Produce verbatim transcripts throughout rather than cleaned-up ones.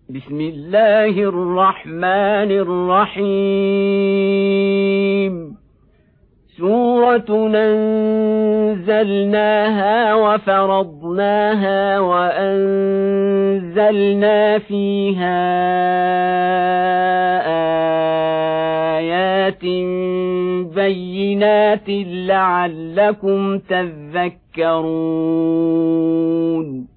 بسم الله الرحمن الرحيم سورة أنزلناها وفرضناها وأنزلنا فيها آيات بينات لعلكم تذكرون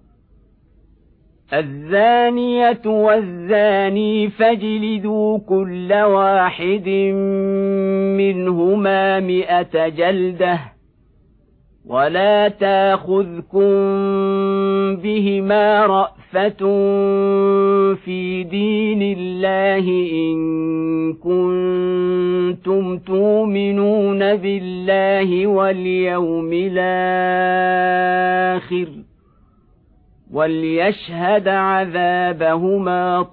الزانية والزاني فاجلدوا كل واحد منهما مئة جلدة ولا تاخذكم بهما رأفة في دين الله إن كنتم تؤمنون بالله واليوم الآخر وليشهد عذابهما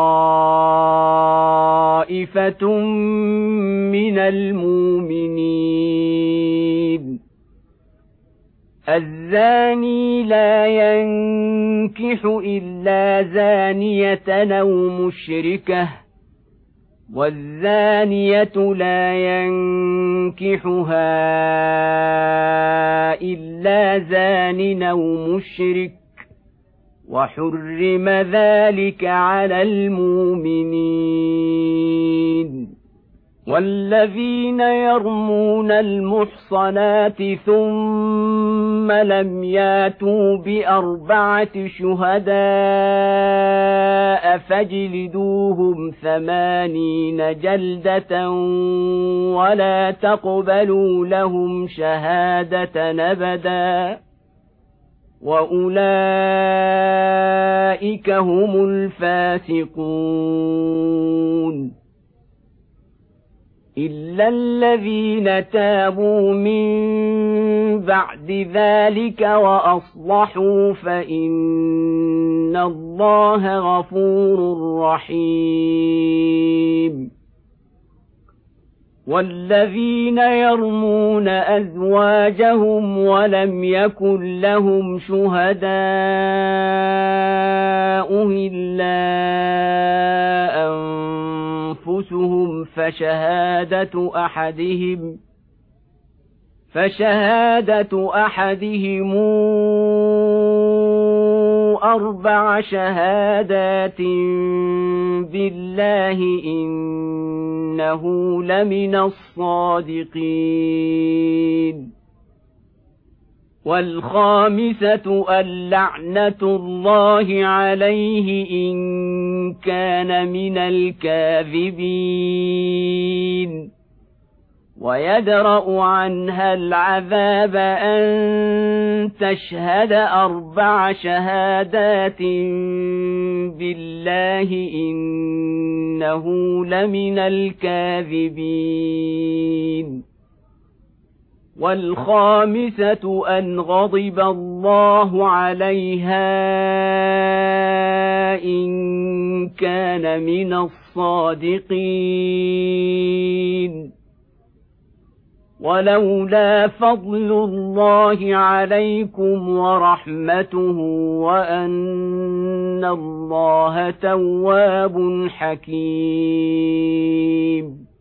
طائفة من المؤمنين الزاني لا ينكح إلا زانية أو مشركة والزانية لا ينكحها إلا زان أو مشرك وحرم ذلك على المؤمنين والذين يرمون المحصنات ثم لم ياتوا بأربعة شهداء فاجلدوهم ثمانين جلدة ولا تقبلوا لهم شهادة أبدا وأولئك هم الفاسقون إلا الذين تابوا من بعد ذلك وأصلحوا فإن الله غفور رحيم والذين يرمون أزواجهم ولم يكن لهم شهداء إلا أنفسهم فشهادة أحدهم فشهادة أحدهم أربع شهادات بالله إنه لمن الصادقين والخامسة اللعنة الله عليه إن كان من الكاذبين ويدرأ عنها العذاب أن تشهد أربع شهادات بالله إنه لمن الكاذبين والخامسة أن غضب الله عليها إن كان من الصادقين ولولا فضل الله عليكم ورحمته وأن الله تواب حكيم